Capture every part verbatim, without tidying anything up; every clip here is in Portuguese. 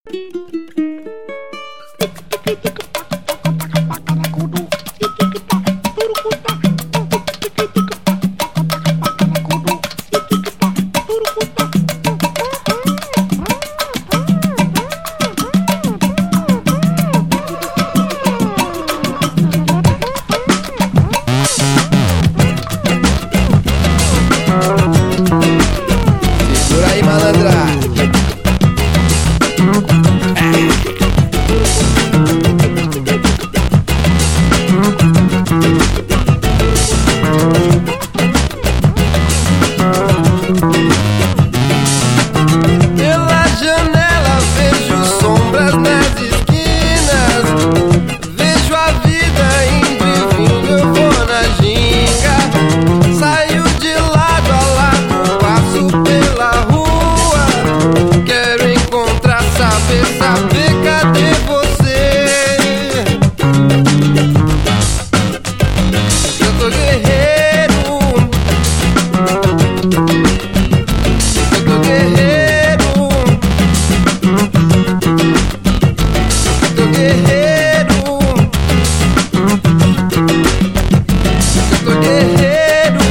Segura aí, malandra. Pela janela vejo sombras nas esquinas, vejo a vida indo e vindo, eu vou na ginga, saio de lado a lado, passo pela rua, quero encontrar, saber, saber cadê você. Eu tô guerreiro, eu tô guerreiro, eu tô guerreiro, eu tô guerreiro.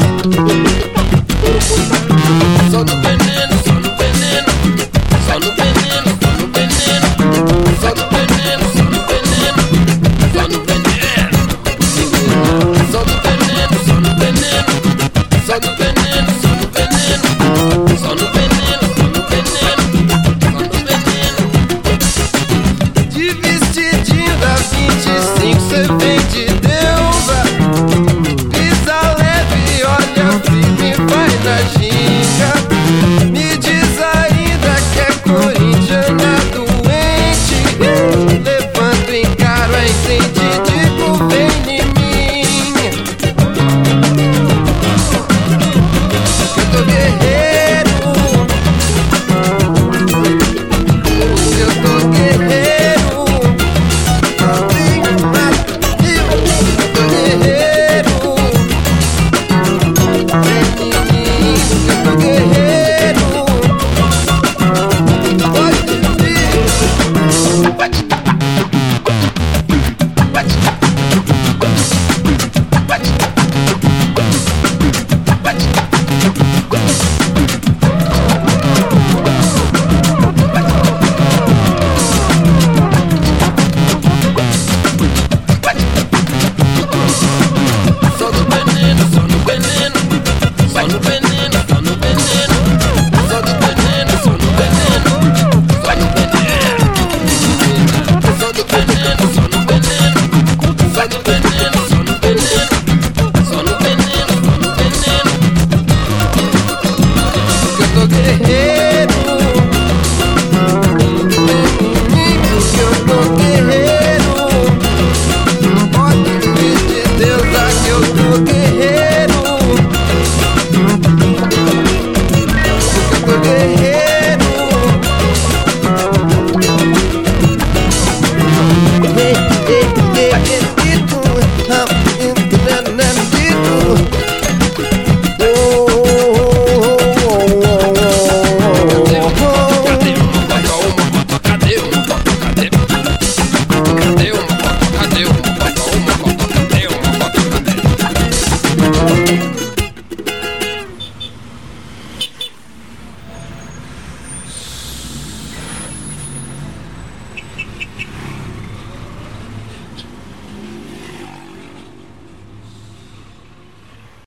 Só no veneno, só no veneno, só no veneno.